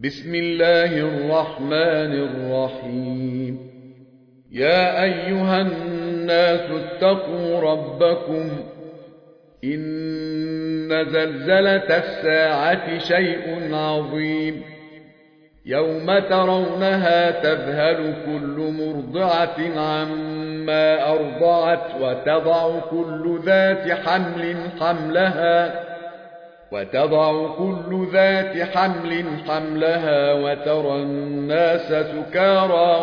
بسم الله الرحمن الرحيم. يا أيها الناس اتقوا ربكم إن زلزلة الساعة شيء عظيم. يوم ترونها تذهل كل مرضعة عما أرضعت وتضع كل ذات حمل حملها وترى الناس سكارى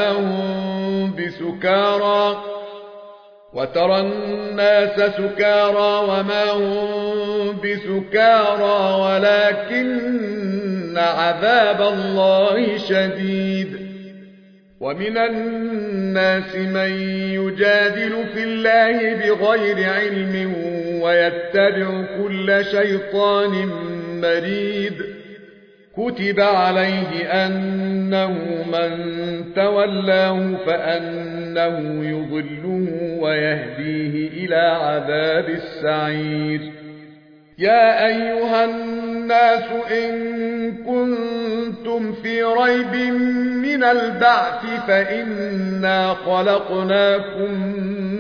وما هم بسكارى ولكن عذاب الله شديد. ومن الناس من يجادل في الله بغير علم ويتبع كل شيطان مريد. كتب عليه أنه من تولاه فأنه يضله ويهديه إلى عذاب السعير. يا أيها الناس إن كنتم في ريب من البعث فإنا خلقناكم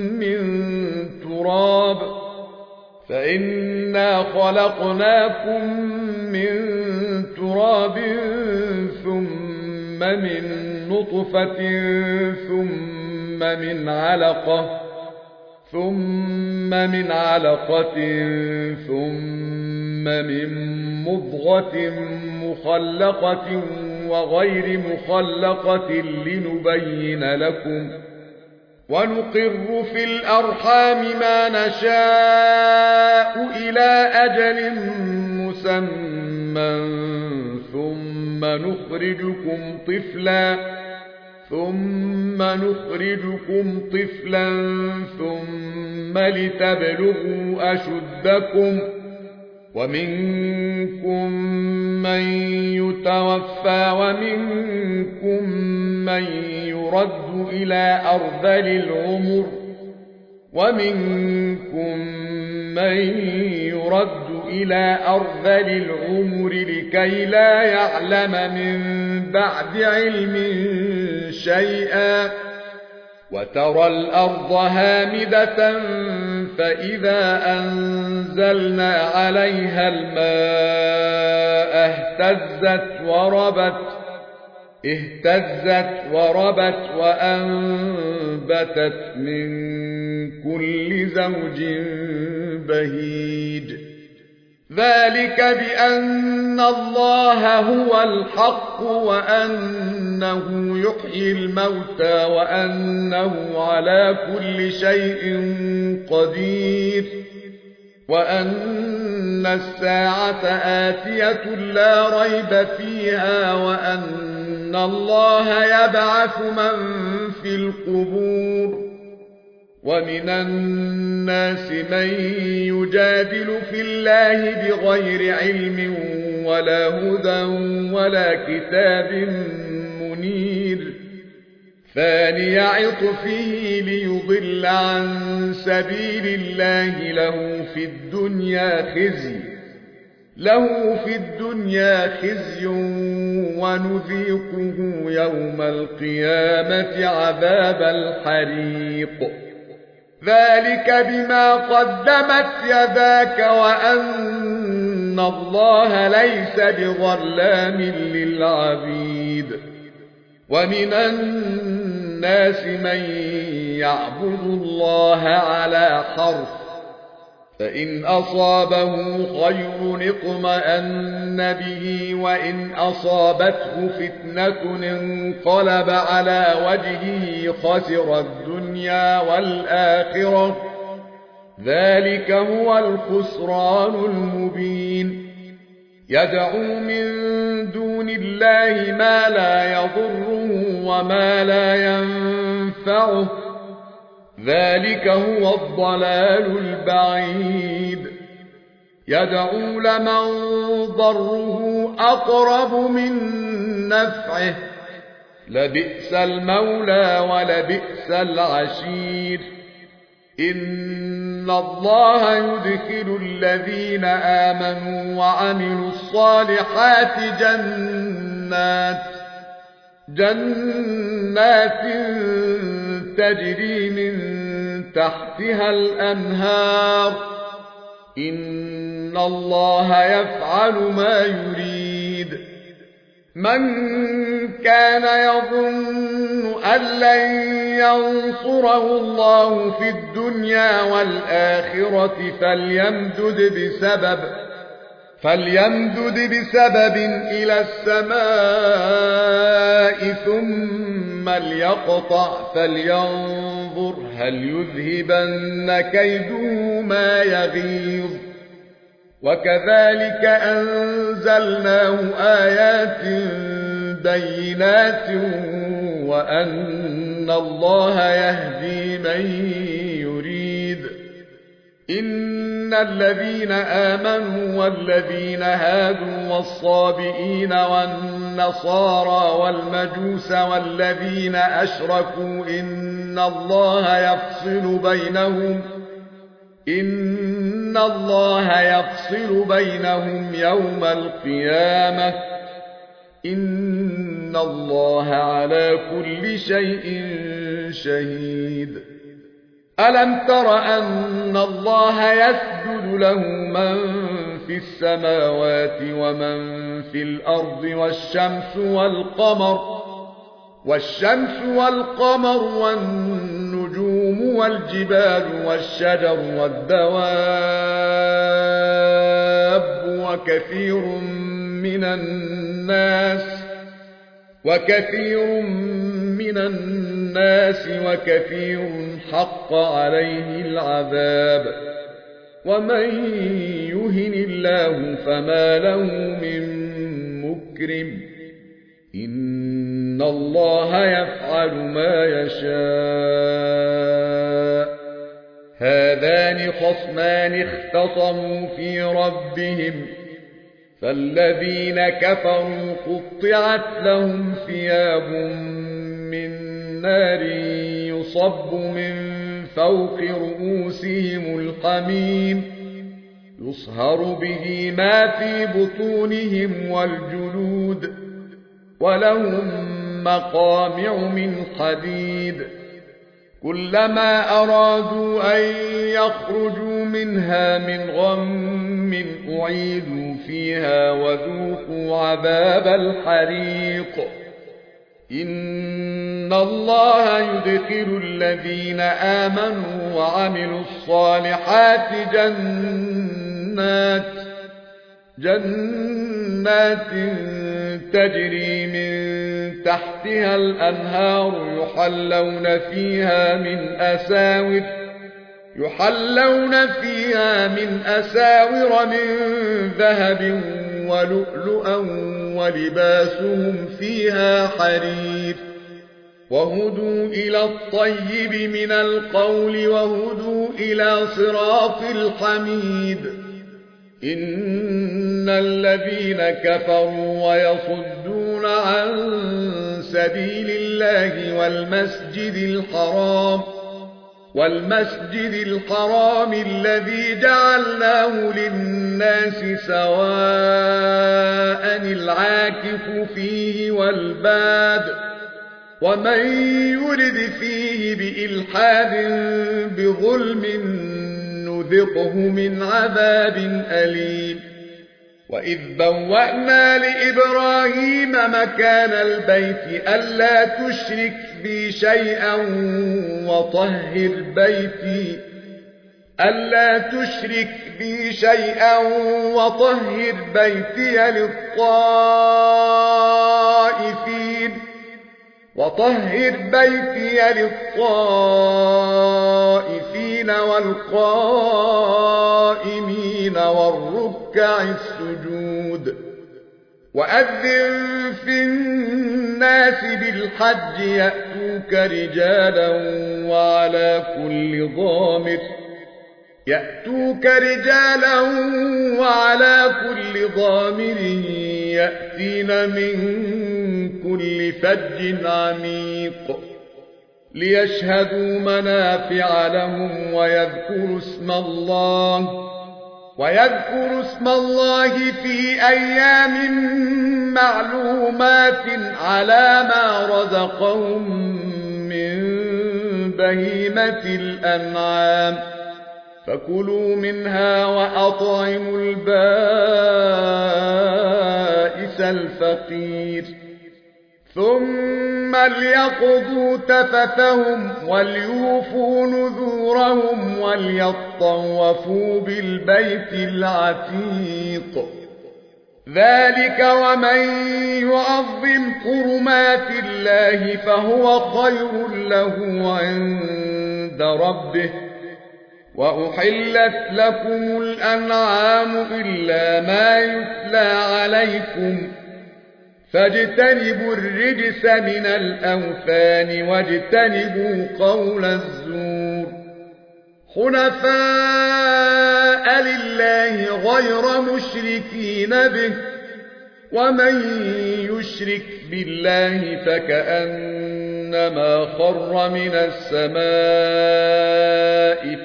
من تراب ثم من نطفة ثم من علقة ثم من مضغة مخلقة وغير مخلقة لنبين لكم. ونقر في الأرحام ما نشاء إلى أجل مسمى ثم نخرجكم طفلا ثم لتبلغوا أشدكم. ومنكم من يتوفى ومنكم من يرد إلى أرذل العمر لكي لا يعلم من بعد علم شيئا. وترى الأرض هامدة فإذا أنزلنا عليها الماء اهتزت وربت وأنبتت من كل زوج بهيج. ذلك بأن الله هو الحق وأنه يحيي الموتى وأنه على كل شيء قدير وأن الساعة آتية لا ريب فيها وأن الله يبعث من في القبور. ومن الناس من يجادل في الله بغير علم ولا هدى ولا كتاب منير. ثاني عطفه ليضل عن سبيل الله له في الدنيا خزي ونذيقه يوم القيامة عذاب الحريق. ذلك بما قدمت يداك وأن الله ليس بظلام للعبيد. ومن الناس من يعبد الله على حرف فإن أصابه خير اطمأن به وإن أصابته فتنة انقلب على وجهه خسر الدنيا والآخرة. ذلك هو الخسران المبين. يدعو من دون الله ما لا يضره وما لا ينفعه. ذلك هو الضلال البعيد. يدعو لمن ضره أقرب من نفعه. لبئس المولى ولبئس العشير. إن الله يدخل الذين آمنوا وعملوا الصالحات جنات تجري من تحتها الأنهار إن الله يفعل ما يريد من كان يظن أن لن ينصره الله في الدنيا والآخرة فليمدد بسبب إلى السماء ثم ليقطع فلينظر هل يذهبن كيده ما يغيظ وكذلك أنزلناه آيات بينات وأن الله يهدي من يريد إن الذين آمنوا والذين هادوا والصابئين والنصارى والمجوس والذين أشركوا إن الله يفصل بينهم يوم القيامة إن الله على كل شيء شهيد ألم تر أن الله يسجد له من في السماوات ومن في الأرض والشمس والقمر والنجوم والجبال والشجر والدواب وكثير من الناس وكثير حق عليه العذاب ومن يهن الله فما له من مكرم إن الله يفعل ما يشاء هذان خصمان اختصموا في ربهم فالذين كفروا قطعت لهم ثياب من نار يصب من فوق رؤوسهم الحميم يصهر به ما في بطونهم والجلود ولهم مقامع من حديد كلما أرادوا أن يخرجوا منها من غم أعيدوا فيها وذوقوا عذاب الحريق إن الله يدخل الذين آمنوا وعملوا الصالحات جنات تجري من تحتها الأنهار يحلون فيها من أساور من ذهب ولؤلؤا ولباسهم فيها حرير وهدوا إلى الطيب من القول وهدوا إلى صراط الحميد إن الذين كفروا ويصدون عن سبيل الله والمسجد الحرام الذي جعلناه للناس سواء العاكف فيه والباد ومن يرد فيه بإلحاد بظلم نذقه من عذاب أليم وإذ بوأنا لإبراهيم مكان البيت ألا تشرك بي شيئا وطهر بيتي للطائفين والقائمين والركع السجود وأذن في الناس بالحج يأتوك رجالا وعلى كل ضامر يأتين من كل فج عميق ليشهدوا منافع لهم ويذكروا اسم الله في أيام معلومات على ما رزقهم من بهيمة الأنعام فكلوا منها وأطعموا البائس الفقير ثم ليقضوا تفثهم وليوفوا نذورهم وليطوفوا بالبيت العتيق ذلك ومن يعظم حرمات الله فهو خير له عند ربه وأحلت لكم الأنعام إلا ما يتلى عليكم فاجتنبوا الرجس من الأوثان واجتنبوا قول الزور حنفاء لله غير مشركين به ومن يشرك بالله فكأنما خر من السماء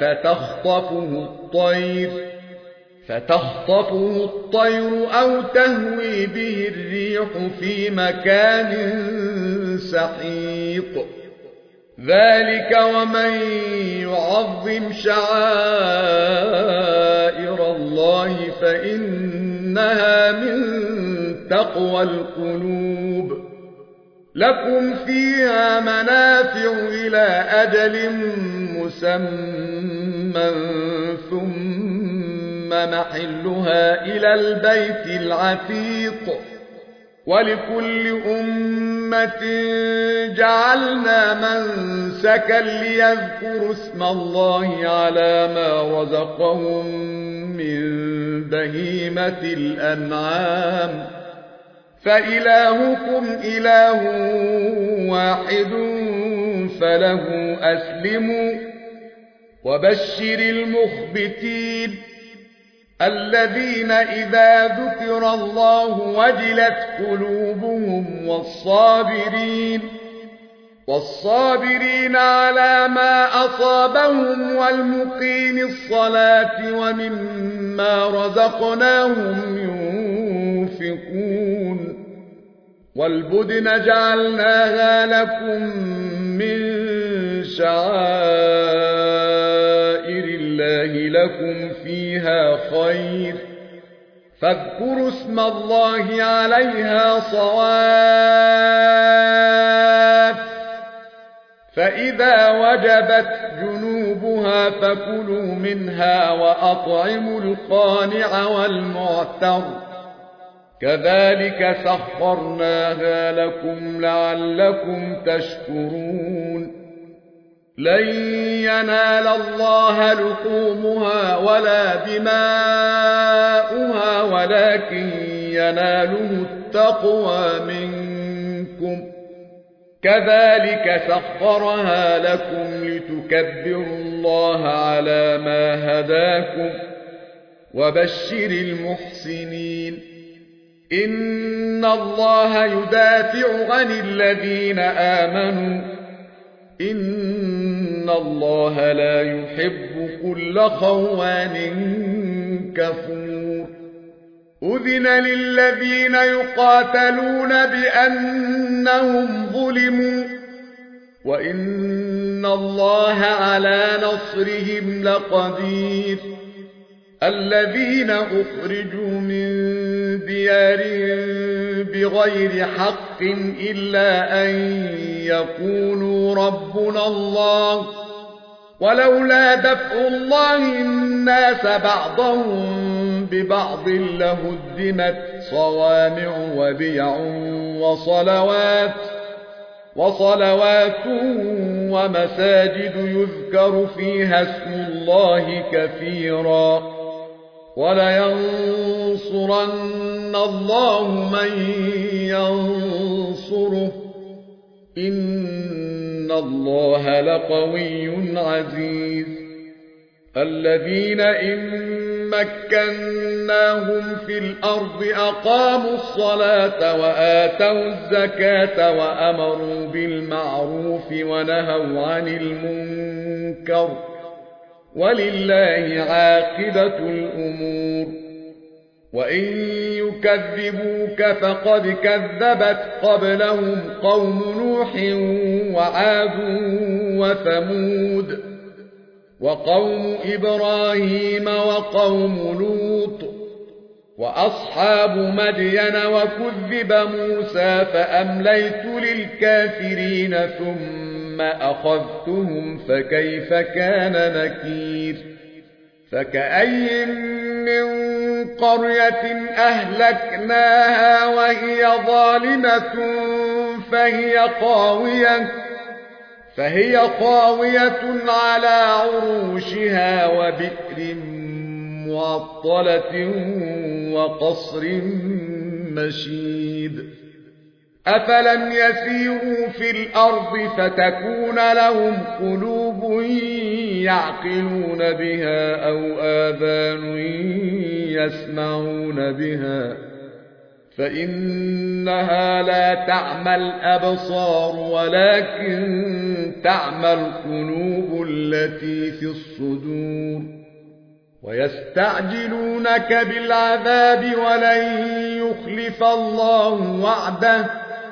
فتخطفه الطير أو تهوي به الريح في مكان سحيق ذلك ومن يعظم شعائر الله فإنها من تقوى القلوب لكم فيها منافع إلى أجل مسمى ثم محلها إلى البيت العتيق ولكل أمة جعلنا منسكا ليذكروا اسم الله على ما رزقهم من بهيمة الأنعام فإلهكم إله واحد فله أسلموا وبشر المخبتين الذين إذا ذكر الله وجلت قلوبهم والصابرين على ما أصابهم والمقيم الصلاة ومما رزقناهم ينفقون والبدن جعلناها لكم من شعائر الله لكم فيها خير فاذكروا اسم الله عليها صواف فإذا وجبت جنوبها فكلوا منها وأطعموا القانع والمعتر كذلك سخرناها لكم لعلكم تشكرون لن ينال الله لحومها ولا دماؤها ولكن يناله التقوى منكم كذلك سخرها لكم لتكبروا الله على ما هداكم وبشر المحسنين إن الله يدافع عن الذين آمنوا إن الله لا يحب كل خوان كفور أذن للذين يقاتلون بأنهم ظلموا وإن الله على نصرهم لقدير الذين أخرجوا من ديارهم بغير حق إلا أن يقولوا ربنا الله ولولا دفع الله الناس بعضهم ببعض لهدمت صوامع وبيع وصلوات ومساجد يذكر فيها اسم الله كثيرا ولينصرن الله من ينصره إن الله لقوي عزيز الذين إن مكناهم في الأرض أقاموا الصلاة وآتوا الزكاة وأمروا بالمعروف ونهوا عن المنكر ولله عاقبة الأمور. وإن يكذبوك فقد كذبت قبلهم قوم نوح وعاد وثمود وقوم إبراهيم وقوم لوط وأصحاب مدين وكذب موسى فأمليت للكافرين ثم أخذتهم فكيف كان نكير. فكأي من قرية أهلكناها وهي ظالمة فهي خاوية على عروشها وبئر معطلة وقصر مشيد. أفلم يسيروا في الأرض فتكون لهم قلوب يعقلون بها أو آذان يسمعون بها فإنها لا تعمى الأبصار ولكن تعمى القلوب التي في الصدور. ويستعجلونك بالعذاب ولن يخلف الله وعده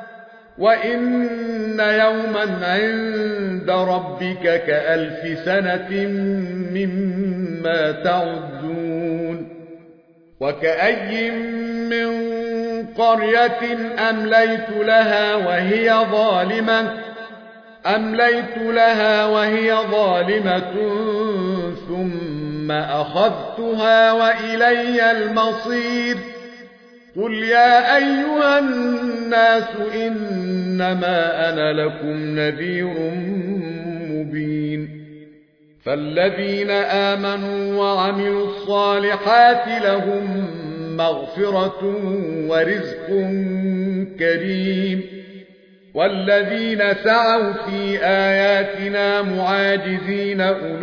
وإن يوما عند ربك كألف سنة مما تعدون. وكأي من قرية أمليت لها وهي ظالمة ثم أخذتها وإلي المصير. قل يا أيها الناس إنما أنا لكم نذير مبين. فالذين آمنوا وعملوا الصالحات لهم مغفرة ورزق كريم. والذين سعوا في آياتنا معاجزين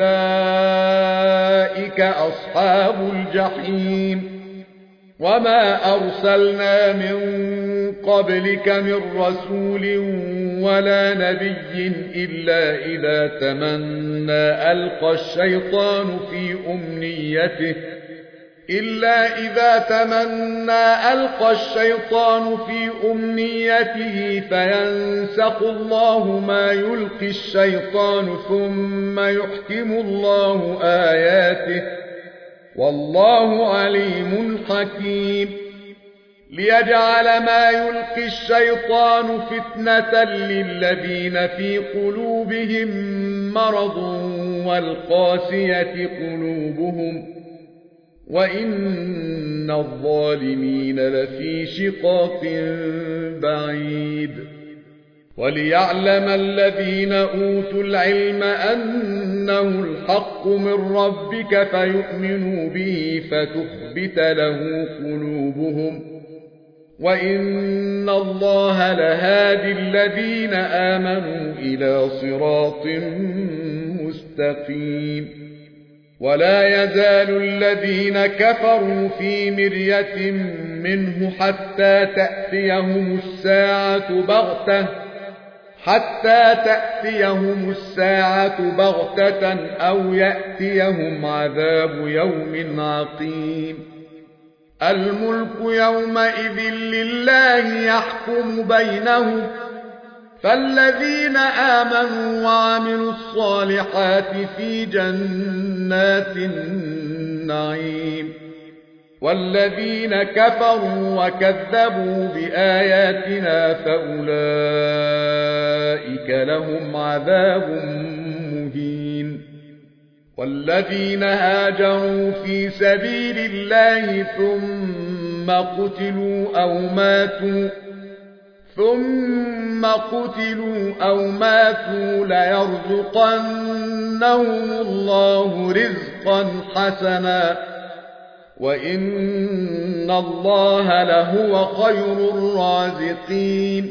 أولئك أصحاب الجحيم. وما أرسلنا من قبلك من رسول ولا نبي إلا إذا تمنى ألقى الشيطان في أمنيته فينسخ الله ما يلقي الشيطان ثم يحكم الله آياته والله عليم حكيم. ليجعل ما يلقي الشيطان فتنة للذين في قلوبهم مرض والقاسية قلوبهم وإن الظالمين لفي شقاق بعيد. وليعلم الذين أوتوا العلم أنه الحق من ربك فيؤمنوا به فتخبت له قلوبهم وإن الله لهادي الذين آمنوا إلى صراط مستقيم. ولا يزال الذين كفروا في مرية منه حتى تأتيهم الساعة بغتة أو يأتيهم عذاب يوم عقيم. الملك يومئذ لله يحكم بينهم فالذين آمنوا وعملوا الصالحات في جنات النعيم والذين كفروا وكذبوا بآياتنا فأولئك لهم عذاب مهين. والذين هاجروا في سبيل الله ثم قتلوا أو ماتوا ليرزقنهم الله رزقا حسنا وإن الله لهو خير الرازقين.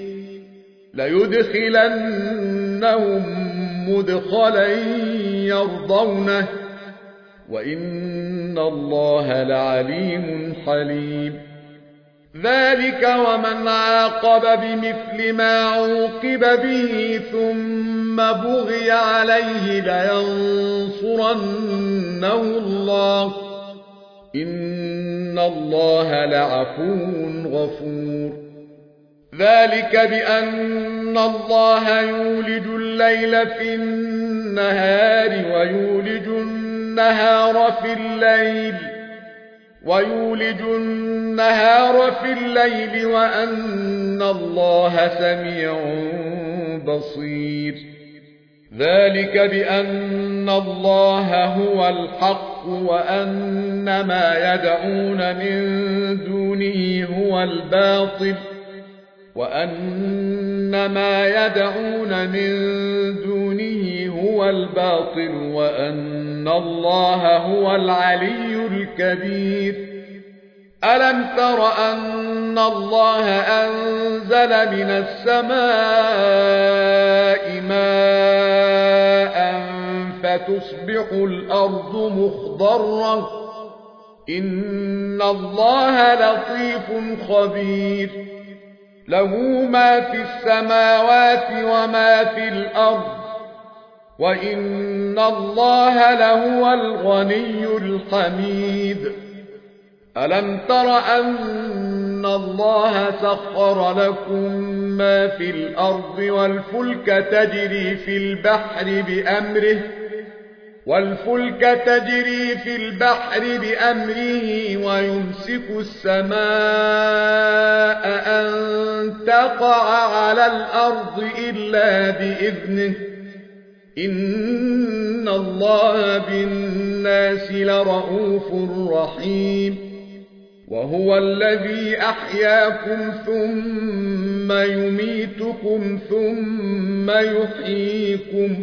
ليدخلنهم مدخلا يرضونه وإن الله لعليم حليم. ذلك ومن عاقب بمثل ما عوقب به ثم بغي عليه لينصرنه الله إن الله لعفو غفور. ذلك بأن الله يولج الليل في النهار ويولج النهار في الليل وأن الله سميع بصير. ذلك بأن الله هو الحق وأن ما يدعون من دونه هو الباطل وأن الله هو العلي الكبير. ألم تر أن الله أنزل من السماء ماء فتصبح الأرض مخضرة إن الله لطيف خبير. له ما في السماوات وما في الأرض وإن الله لهو الغني الحميد. ألم تر أن الله سخر لكم ما في الأرض والفلك تجري في البحر بأمره ويمسك السماء أن تقع على الأرض إلا بإذنه إن الله بالناس لرءوف رحيم. وهو الذي أحياكم ثم يميتكم ثم يحييكم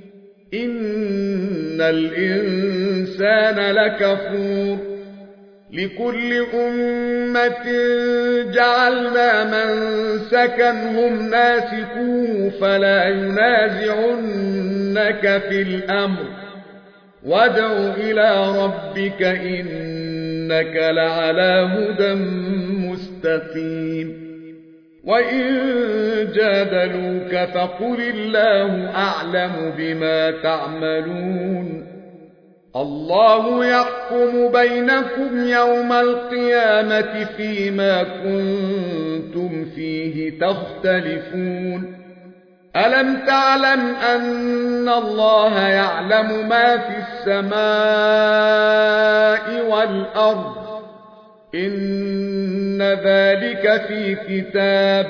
إن الإنسان لكفور. لكل أمة جعلنا منسكا هم ناسكوه فلا ينازعنك في الأمر وادع إلى ربك إنك لعلى هدى مستقيم. وإن جادلوك فقل الله أعلم بما تعملون. الله يحكم بينكم يوم القيامة فيما كنتم فيه تختلفون. ألم تعلم أن الله يعلم ما في السماء والأرض إن ذلك في كتاب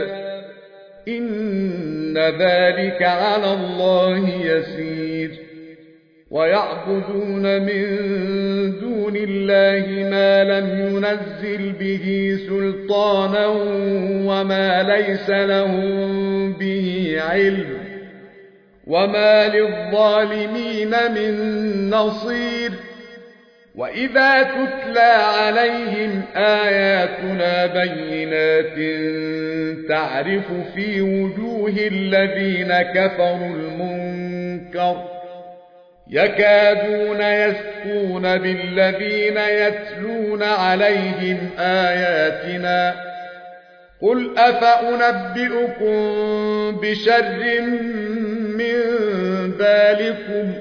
إن ذلك على الله يسير. ويعبدون من دون الله ما لم ينزل به سلطانا وما ليس لهم به علم وما للظالمين من نصير. وإذا تتلى عليهم آياتنا بينات تعرف في وجوه الذين كفروا المنكر يكادون يسقون بالذين يتلون عليهم آياتنا قل أفأنبئكم بشر من ذلكم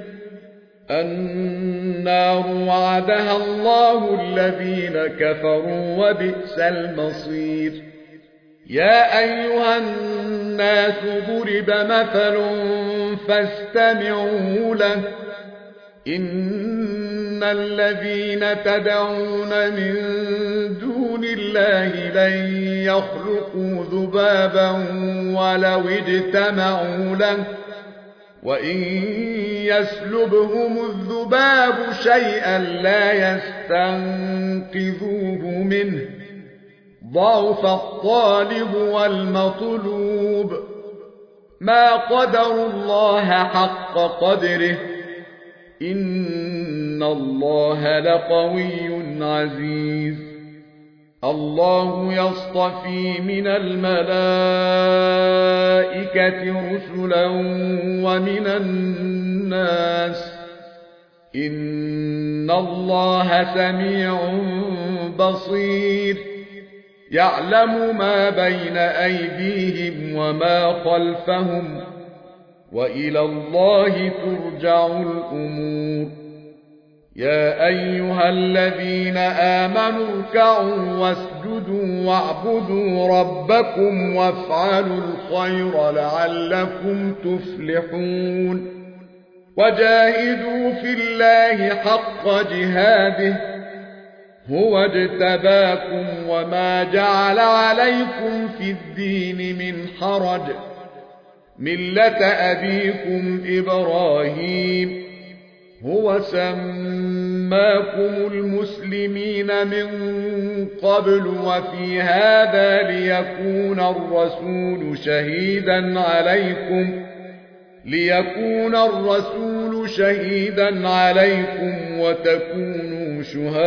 النار وعدها الله الذين كفروا وبئس المصير. يا أيها الناس ضرب مثل فاستمعوا له إن الذين تدعون من دون الله لن يخلقوا ذبابا ولو اجتمعوا له وإن يسلبهم الذباب شيئا لا يستنقذوه منه ضعف الطالب والمطلوب. ما قدروا الله حق قدره إن الله لقوي عزيز. الله يصطفي من الملائكة رسلا ومن الناس إن الله سميع بصير يعلم ما بين أيديهم وما خلفهم وإلى الله ترجع الأمور يا أيها الذين آمنوا اركعوا واسجدوا واعبدوا ربكم وافعلوا الخير لعلكم تفلحون وجاهدوا في الله حق جهاده هو اجتباكم وما جعل عليكم في الدين من حرج ملة أبيكم إبراهيم هو سماكم المسلمين من قبل وفي هذا ليكون الرسول شهيدا عليكم وتكونوا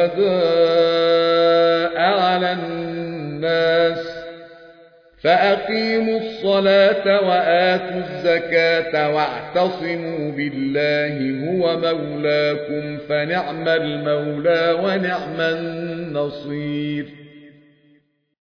شهداء على الناس فأقيموا الصلاة وآتوا الزكاة واعتصموا بالله هو مولاكم فنعم المولى ونعم النصير